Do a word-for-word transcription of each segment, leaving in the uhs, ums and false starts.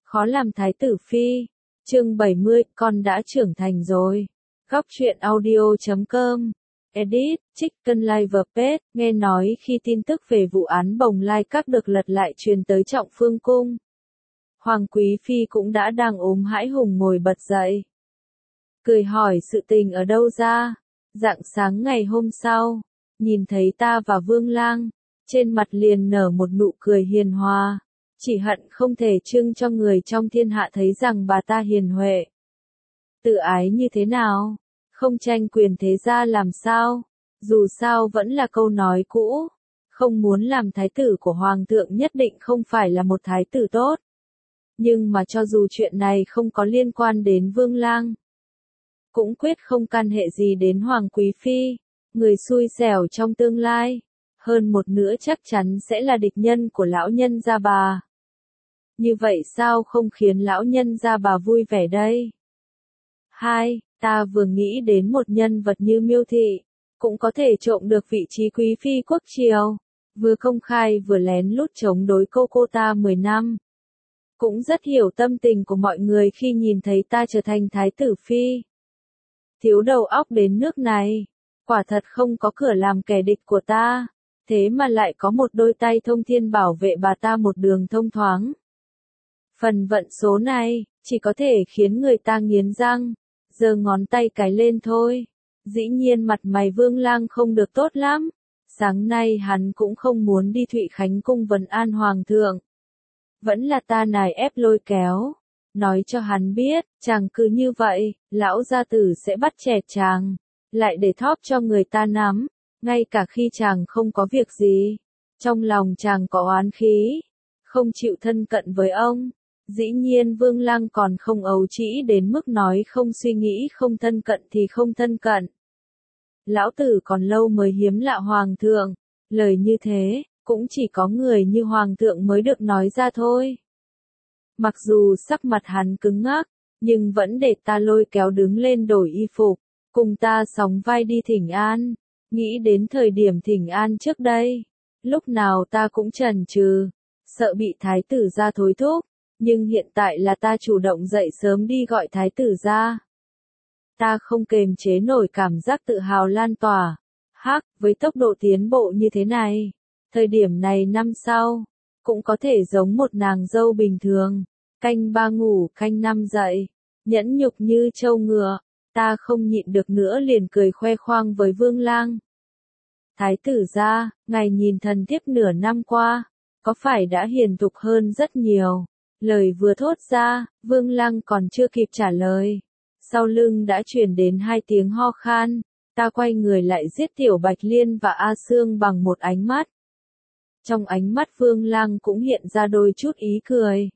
Khó làm thái tử phi. Chương bảy mươi, con đã trưởng thành rồi. Góc truyện audio chấm com. Edit, Chicken Live Page, nghe nói khi tin tức về vụ án Bồng Lai Các được lật lại truyền tới Trọng Phương cung. Hoàng Quý Phi cũng đã đang ốm hãi hùng ngồi bật dậy. Cười hỏi sự tình ở đâu ra. Rạng sáng ngày hôm sau, nhìn thấy ta và Vương Lang, trên mặt liền nở một nụ cười hiền hòa. Chỉ hận không thể trưng cho người trong thiên hạ thấy rằng bà ta hiền huệ. Tự ái như thế nào? Không tranh quyền thế gia làm sao? Dù sao vẫn là câu nói cũ. Không muốn làm thái tử của hoàng thượng nhất định không phải là một thái tử tốt. Nhưng mà cho dù chuyện này không có liên quan đến Vương Lang, cũng quyết không can hệ gì đến Hoàng Quý Phi. Người xui xẻo trong tương lai, hơn một nữa chắc chắn sẽ là địch nhân của lão nhân gia bà. Như vậy sao không khiến lão nhân gia bà vui vẻ đây? Hai, ta vừa nghĩ đến một nhân vật như Miêu Thị, cũng có thể trộm được vị trí quý phi quốc triều, vừa công khai vừa lén lút chống đối cô cô ta mười năm. Cũng rất hiểu tâm tình của mọi người khi nhìn thấy ta trở thành thái tử phi. Thiếu đầu óc đến nước này, quả thật không có cửa làm kẻ địch của ta, thế mà lại có một đôi tay thông thiên bảo vệ bà ta một đường thông thoáng. Phần vận số này, chỉ có thể khiến người ta nghiến răng, giơ ngón tay cái lên thôi. Dĩ nhiên mặt mày Vương Lang không được tốt lắm. Sáng nay hắn cũng không muốn đi Thụy Khánh cung vấn an hoàng thượng. Vẫn là ta nài ép lôi kéo. Nói cho hắn biết, chàng cứ như vậy, lão gia tử sẽ bắt chẹt chàng. Lại để thóp cho người ta nắm. Ngay cả khi chàng không có việc gì. Trong lòng chàng có oán khí. Không chịu thân cận với ông. Dĩ nhiên Vương Lang còn không ấu trĩ đến mức nói không suy nghĩ không thân cận thì không thân cận. Lão tử còn lâu mới hiếm lạ hoàng thượng, lời như thế, cũng chỉ có người như hoàng thượng mới được nói ra thôi. Mặc dù sắc mặt hắn cứng ngắc, nhưng vẫn để ta lôi kéo đứng lên đổi y phục, cùng ta sóng vai đi thỉnh an. Nghĩ đến thời điểm thỉnh an trước đây, lúc nào ta cũng chần chừ, sợ bị thái tử gia thối thúc. Nhưng hiện tại là ta chủ động dậy sớm đi gọi thái tử ra. Ta không kềm chế nổi cảm giác tự hào lan tỏa. Hắc, với tốc độ tiến bộ như thế này, thời điểm này năm sau, cũng có thể giống một nàng dâu bình thường. Canh ba ngủ, canh năm dậy, nhẫn nhục như trâu ngựa. Ta không nhịn được nữa liền cười khoe khoang với Vương Lang. Thái tử gia, ngài nhìn thần thiếp nửa năm qua, có phải đã hiền thục hơn rất nhiều? Lời vừa thốt ra, Vương Lang còn chưa kịp trả lời. Sau lưng đã truyền đến hai tiếng ho khan, ta quay người lại giết Tiểu Bạch Liên và A Sương bằng một ánh mắt. Trong ánh mắt Vương Lang cũng hiện ra đôi chút ý cười.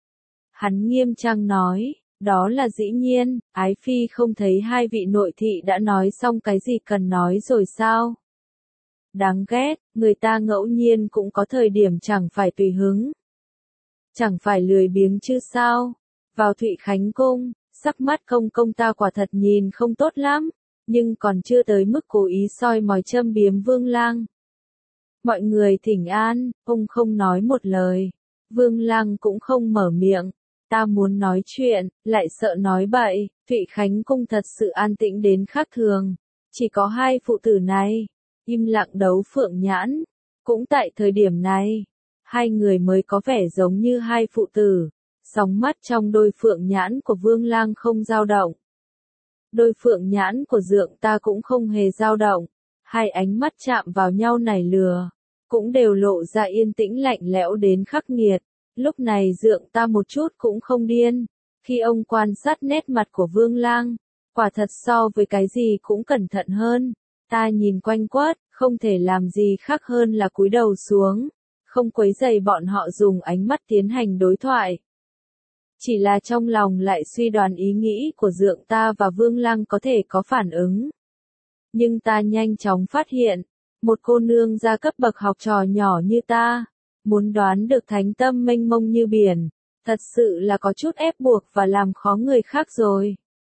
Hắn nghiêm trang nói, đó là dĩ nhiên, ái phi không thấy hai vị nội thị đã nói xong cái gì cần nói rồi sao? Đáng ghét, người ta ngẫu nhiên cũng có thời điểm chẳng phải tùy hứng. Chẳng phải lười biếng chứ sao? Vào Thụy Khánh cung, sắc mắt công công ta quả thật nhìn không tốt lắm, nhưng còn chưa tới mức cố ý soi mói châm biếm Vương Lang. Mọi người thỉnh an, ông không nói một lời. Vương Lang cũng không mở miệng. Ta muốn nói chuyện, lại sợ nói bậy. Thụy Khánh cung thật sự an tĩnh đến khác thường. Chỉ có hai phụ tử này, im lặng đấu phượng nhãn. Cũng tại thời điểm này, hai người mới có vẻ giống như hai phụ tử. Sóng mắt trong đôi phượng nhãn của Vương Lang không dao động. Đôi phượng nhãn của dượng ta cũng không hề dao động. Hai ánh mắt chạm vào nhau nảy lừa, cũng đều lộ ra yên tĩnh lạnh lẽo đến khắc nghiệt. Lúc này dượng ta một chút cũng không điên. Khi ông quan sát nét mặt của Vương Lang, quả thật so với cái gì cũng cẩn thận hơn. Ta nhìn quanh quất, không thể làm gì khác hơn là cúi đầu xuống. Không quấy rầy bọn họ dùng ánh mắt tiến hành đối thoại. Chỉ là trong lòng lại suy đoán ý nghĩ của dượng ta và Vương Lang có thể có phản ứng. Nhưng ta nhanh chóng phát hiện, một cô nương gia cấp bậc học trò nhỏ như ta, muốn đoán được thánh tâm mênh mông như biển, thật sự là có chút ép buộc và làm khó người khác rồi.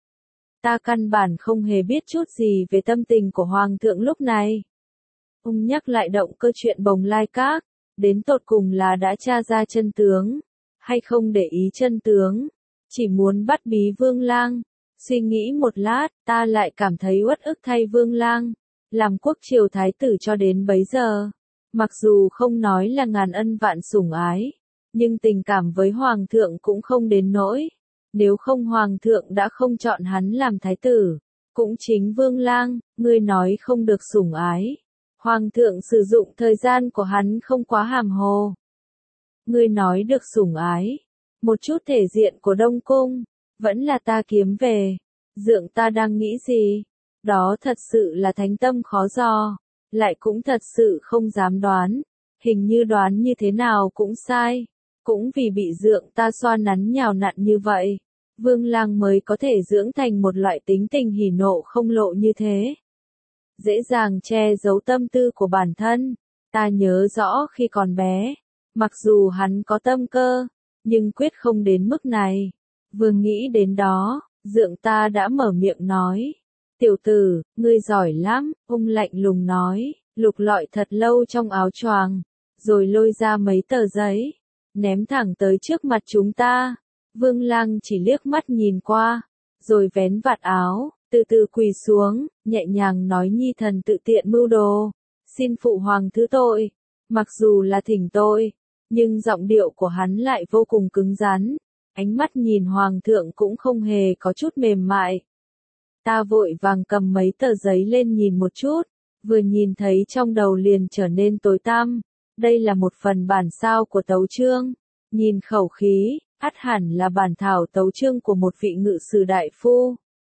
Ta căn bản không hề biết chút gì về tâm tình của Hoàng thượng lúc này. Ông nhắc lại động cơ chuyện Bồng Lai Các, đến tột cùng là đã tra ra chân tướng, hay không để ý chân tướng, chỉ muốn bắt bí Vương Lang. Suy nghĩ một lát, ta lại cảm thấy uất ức thay Vương Lang, làm quốc triều thái tử cho đến bấy giờ. Mặc dù không nói là ngàn ân vạn sủng ái, nhưng tình cảm với Hoàng thượng cũng không đến nỗi. Nếu không Hoàng thượng đã không chọn hắn làm thái tử. Cũng chính Vương Lang, ngươi nói không được sủng ái. Hoàng thượng sử dụng thời gian của hắn không quá hàm hồ. Ngươi nói được sủng ái. Một chút thể diện của Đông Cung, vẫn là ta kiếm về. Dượng ta đang nghĩ gì? Đó thật sự là thánh tâm khó dò. Lại cũng thật sự không dám đoán. Hình như đoán như thế nào cũng sai. Cũng vì bị dượng ta xoa nắn nhào nặn như vậy. Vương Lang mới có thể dưỡng thành một loại tính tình hỉ nộ không lộ như thế. Dễ dàng che giấu tâm tư của bản thân. Ta nhớ rõ khi còn bé, mặc dù hắn có tâm cơ, nhưng quyết không đến mức này. Vừa nghĩ đến đó, dượng ta đã mở miệng nói. Tiểu tử, ngươi giỏi lắm, ung lạnh lùng nói, lục lọi thật lâu trong áo choàng, rồi lôi ra mấy tờ giấy, ném thẳng tới trước mặt chúng ta. Vương Lang chỉ liếc mắt nhìn qua, rồi vén vạt áo, từ từ quỳ xuống, nhẹ nhàng nói nhi thần tự tiện mưu đồ, xin phụ hoàng thứ tội. Mặc dù là thỉnh tội, nhưng giọng điệu của hắn lại vô cùng cứng rắn, ánh mắt nhìn hoàng thượng cũng không hề có chút mềm mại. Ta vội vàng cầm mấy tờ giấy lên nhìn một chút, vừa nhìn thấy trong đầu liền trở nên tối tăm. Đây là một phần bản sao của tấu chương, nhìn khẩu khí, ắt hẳn là bản thảo tấu chương của một vị ngự sử đại phu.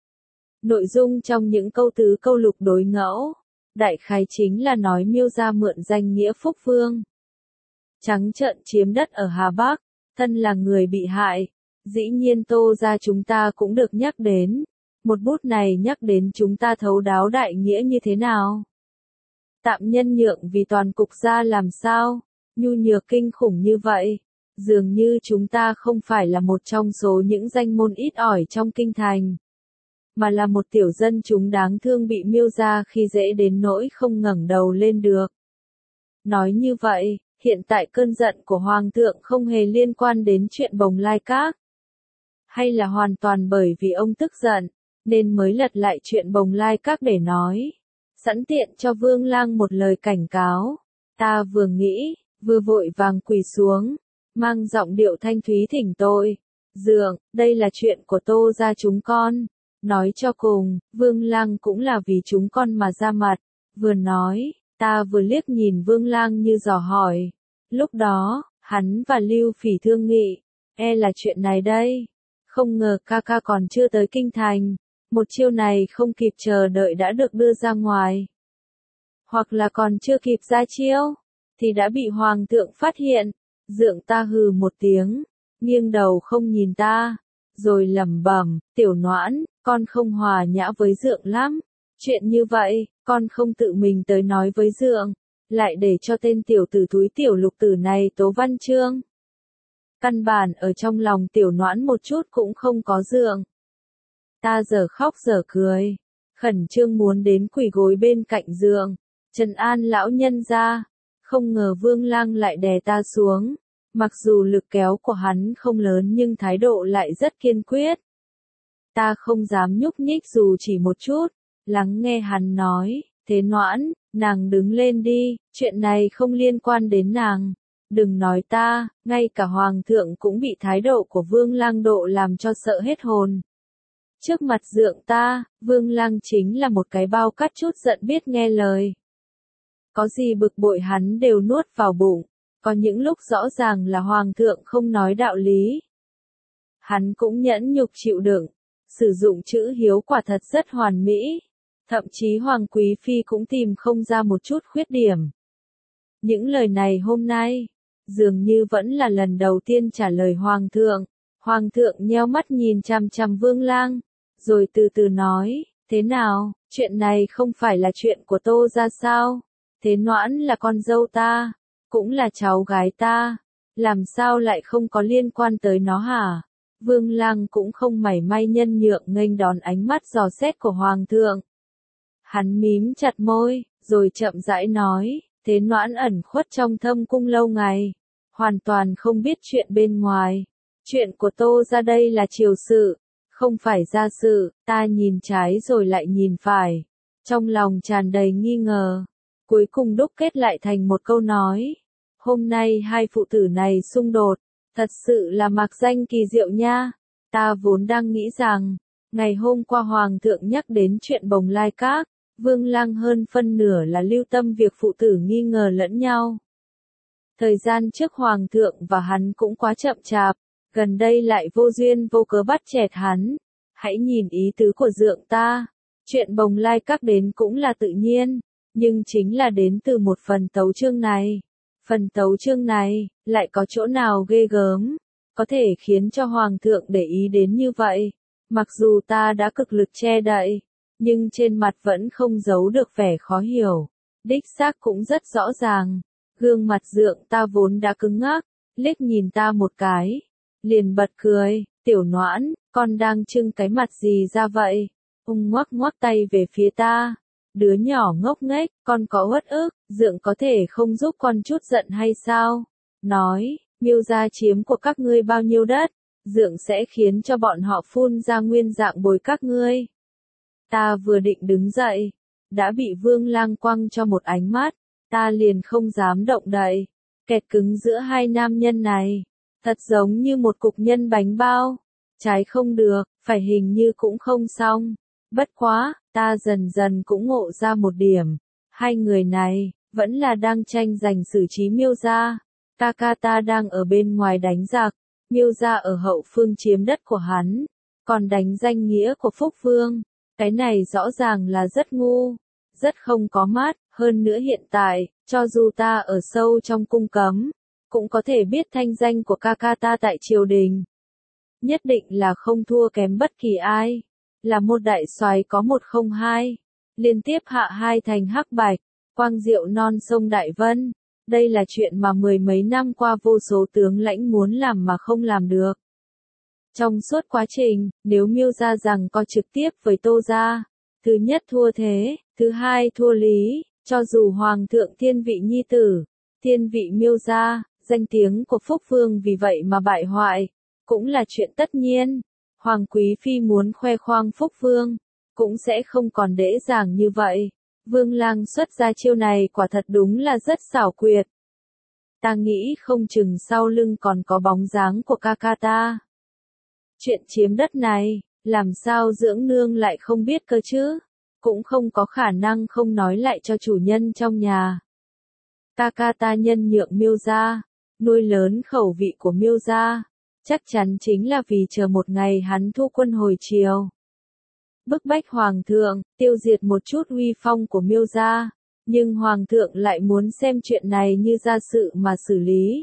Nội dung trong những câu tứ câu lục đối ngẫu, đại khái chính là nói Miêu gia mượn danh nghĩa Phúc Vương, trắng trợn chiếm đất ở Hà Bắc, thân là người bị hại. Dĩ nhiên Tô gia chúng ta cũng được nhắc đến. Một bút này nhắc đến chúng ta thấu đáo đại nghĩa như thế nào? Tạm nhân nhượng vì toàn cục gia làm sao? Nhu nhược kinh khủng như vậy. Dường như chúng ta không phải là một trong số những danh môn ít ỏi trong kinh thành, mà là một tiểu dân chúng đáng thương bị Miêu gia khi dễ đến nỗi không ngẩng đầu lên được. Nói như vậy, hiện tại cơn giận của Hoàng thượng không hề liên quan đến chuyện Bồng Lai Các, hay là hoàn toàn bởi vì ông tức giận, nên mới lật lại chuyện Bồng Lai Các để nói, sẵn tiện cho Vương Lang một lời cảnh cáo. Ta vừa nghĩ, vừa vội vàng quỳ xuống, mang giọng điệu thanh thúy thỉnh tội. Dượng, đây là chuyện của Tô gia chúng con. Nói cho cùng, Vương Lang cũng là vì chúng con mà ra mặt. Vừa nói, ta vừa liếc nhìn Vương Lang như dò hỏi. Lúc đó, hắn và Lưu Phỉ thương nghị, e là chuyện này đây. Không ngờ ca ca còn chưa tới kinh thành. Một chiêu này không kịp chờ đợi đã được đưa ra ngoài. Hoặc là còn chưa kịp ra chiêu, thì đã bị Hoàng thượng phát hiện. Dượng ta hừ một tiếng, nghiêng đầu không nhìn ta, rồi lẩm bẩm, tiểu noãn, con không hòa nhã với dượng lắm. Chuyện như vậy, con không tự mình tới nói với dượng, lại để cho tên tiểu tử thúi tiểu lục tử này tố văn chương. Căn bản ở trong lòng tiểu noãn một chút cũng không có dượng. Ta giờ khóc giờ cười, khẩn trương muốn đến quỳ gối bên cạnh dượng, trấn an lão nhân ra. Không ngờ Vương Lang lại đè ta xuống, mặc dù lực kéo của hắn không lớn nhưng thái độ lại rất kiên quyết. Ta không dám nhúc nhích dù chỉ một chút, lắng nghe hắn nói, thế noãn, nàng đứng lên đi, chuyện này không liên quan đến nàng. Đừng nói ta, ngay cả Hoàng thượng cũng bị thái độ của Vương Lang độ làm cho sợ hết hồn. Trước mặt dượng ta, Vương Lang chính là một cái bao cắt chút giận biết nghe lời. Có gì bực bội hắn đều nuốt vào bụng, có những lúc rõ ràng là Hoàng thượng không nói đạo lý. Hắn cũng nhẫn nhục chịu đựng, sử dụng chữ hiếu quả thật rất hoàn mỹ, thậm chí Hoàng Quý Phi cũng tìm không ra một chút khuyết điểm. Những lời này hôm nay, dường như vẫn là lần đầu tiên trả lời Hoàng thượng. Hoàng thượng nheo mắt nhìn chằm chằm Vương Lang, rồi từ từ nói, thế nào, chuyện này không phải là chuyện của Tô gia sao? Thế noãn là con dâu ta, cũng là cháu gái ta, làm sao lại không có liên quan tới nó hả? Vương Lang cũng không mảy may nhân nhượng nghênh đón ánh mắt dò xét của Hoàng thượng. Hắn mím chặt môi, rồi chậm rãi nói, thế noãn ẩn khuất trong thâm cung lâu ngày, hoàn toàn không biết chuyện bên ngoài. Chuyện của Tô ra đây là triều sự, không phải gia sự. Ta nhìn trái rồi lại nhìn phải, trong lòng tràn đầy nghi ngờ. Cuối cùng đúc kết lại thành một câu nói. Hôm nay hai phụ tử này xung đột, thật sự là mạc danh kỳ diệu nha. Ta vốn đang nghĩ rằng, ngày hôm qua Hoàng thượng nhắc đến chuyện Bồng Lai Các, Vương Lăng hơn phân nửa là lưu tâm việc phụ tử nghi ngờ lẫn nhau. Thời gian trước Hoàng thượng và hắn cũng quá chậm chạp, gần đây lại vô duyên vô cớ bắt chẹt hắn. Hãy nhìn ý tứ của dượng ta, chuyện Bồng Lai Các đến cũng là tự nhiên, nhưng chính là đến từ một phần tấu chương này. Phần tấu chương này, lại có chỗ nào ghê gớm, có thể khiến cho Hoàng thượng để ý đến như vậy. Mặc dù ta đã cực lực che đậy, nhưng trên mặt vẫn không giấu được vẻ khó hiểu. Đích xác cũng rất rõ ràng, gương mặt dượng ta vốn đã cứng ngắc, liếc nhìn ta một cái, liền bật cười. Tiểu Noãn, con đang trưng cái mặt gì ra vậy? Ông ngoắc ngoắc tay về phía ta. Đứa nhỏ ngốc nghếch, con có uất ức, dượng có thể không giúp con chút giận hay sao? Nói, Miêu gia chiếm của các ngươi bao nhiêu đất, dượng sẽ khiến cho bọn họ phun ra nguyên dạng bồi các ngươi. Ta vừa định đứng dậy, đã bị Vương Lang quăng cho một ánh mắt, ta liền không dám động đậy, kẹt cứng giữa hai nam nhân này, thật giống như một cục nhân bánh bao, trái không được, phải hình như cũng không xong. Bất quá, ta dần dần cũng ngộ ra một điểm, hai người này, vẫn là đang tranh giành xử trí Miêu gia. Ca ca ta đang ở bên ngoài đánh giặc, Miêu gia ở hậu phương chiếm đất của hắn, còn đánh danh nghĩa của Phúc Vương, cái này rõ ràng là rất ngu, rất không có mắt, hơn nữa hiện tại, cho dù ta ở sâu trong cung cấm, cũng có thể biết thanh danh của ca ca ta tại triều đình. Nhất định là không thua kém bất kỳ ai, là một đại soái có một không hai, liên tiếp hạ hai thành hắc bạch, quang diệu non sông Đại Vân. Đây là chuyện mà mười mấy năm qua vô số tướng lãnh muốn làm mà không làm được. Trong suốt quá trình, nếu Miêu gia rằng co trực tiếp với Tô gia, thứ nhất thua thế, thứ hai thua lý, cho dù Hoàng thượng thiên vị nhi tử, thiên vị Miêu gia, danh tiếng của Phúc Vương vì vậy mà bại hoại, cũng là chuyện tất nhiên. Hoàng Quý Phi muốn khoe khoang Phúc Vương, cũng sẽ không còn dễ dàng như vậy. Vương Lang xuất ra chiêu này quả thật đúng là rất xảo quyệt. Ta nghĩ không chừng sau lưng còn có bóng dáng của ca ca ta. Chuyện chiếm đất này, làm sao dưỡng nương lại không biết cơ chứ? Cũng không có khả năng không nói lại cho chủ nhân trong nhà. Ca ca ta nhân nhượng Miêu gia, nuôi lớn khẩu vị của Miêu gia, chắc chắn chính là vì chờ một ngày hắn thu quân hồi triều. Bức bách Hoàng thượng, tiêu diệt một chút uy phong của Miêu gia, nhưng Hoàng thượng lại muốn xem chuyện này như gia sự mà xử lý.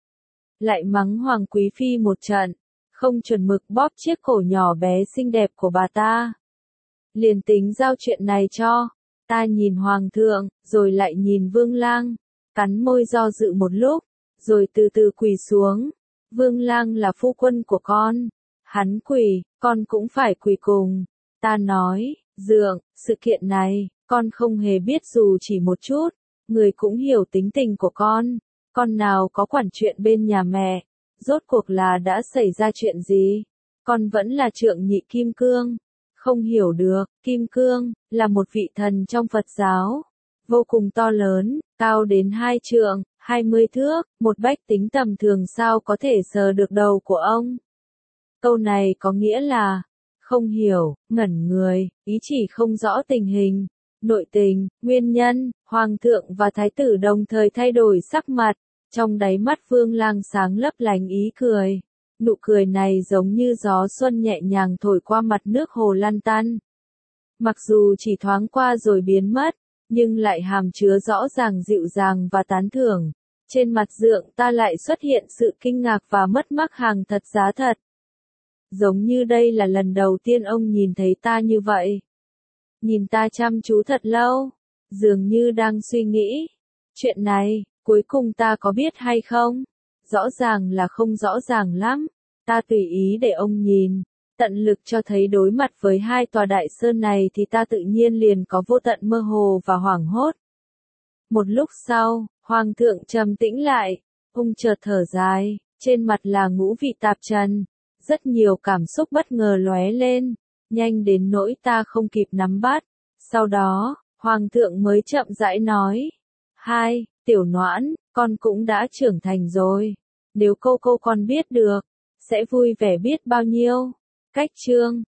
Lại mắng Hoàng Quý Phi một trận, không chuẩn mực bóp chiếc cổ nhỏ bé xinh đẹp của bà ta. Liền tính giao chuyện này cho, ta nhìn Hoàng thượng, rồi lại nhìn Vương Lang, cắn môi do dự một lúc, rồi từ từ quỳ xuống. Vương Lang là phu quân của con, hắn quỳ, con cũng phải quỳ cùng. Ta nói, dượng, sự kiện này, con không hề biết dù chỉ một chút, người cũng hiểu tính tình của con, con nào có quản chuyện bên nhà mẹ, rốt cuộc là đã xảy ra chuyện gì, con vẫn là trượng nhị Kim Cương, không hiểu được, Kim Cương, là một vị thần trong Phật giáo, vô cùng to lớn, cao đến hai trượng, hai mươi thước, một bách tính tầm thường sao có thể sờ được đầu của ông. Câu này có nghĩa là, không hiểu, ngẩn người, ý chỉ không rõ tình hình, nội tình, nguyên nhân. Hoàng thượng và thái tử đồng thời thay đổi sắc mặt, trong đáy mắt Vương Lang sáng lấp lánh ý cười. Nụ cười này giống như gió xuân nhẹ nhàng thổi qua mặt nước hồ lăn tăn. Mặc dù chỉ thoáng qua rồi biến mất, nhưng lại hàm chứa rõ ràng dịu dàng và tán thưởng. Trên mặt dượng ta lại xuất hiện sự kinh ngạc và mất mát hàng thật giá thật. Giống như đây là lần đầu tiên ông nhìn thấy ta như vậy. Nhìn ta chăm chú thật lâu, dường như đang suy nghĩ. Chuyện này, cuối cùng ta có biết hay không? Rõ ràng là không rõ ràng lắm. Ta tùy ý để ông nhìn, tận lực cho thấy đối mặt với hai tòa đại sơn này thì ta tự nhiên liền có vô tận mơ hồ và hoảng hốt. Một lúc sau, Hoàng thượng trầm tĩnh lại, ông chợt thở dài, Trên mặt là ngũ vị tạp trần, rất nhiều cảm xúc bất ngờ lóe lên, nhanh đến nỗi ta không kịp nắm bắt. Sau đó, Hoàng thượng mới chậm rãi nói, hai, Tiểu Noãn, con cũng đã trưởng thành rồi. Nếu cô cô con biết được, sẽ vui vẻ biết bao nhiêu. Cách chương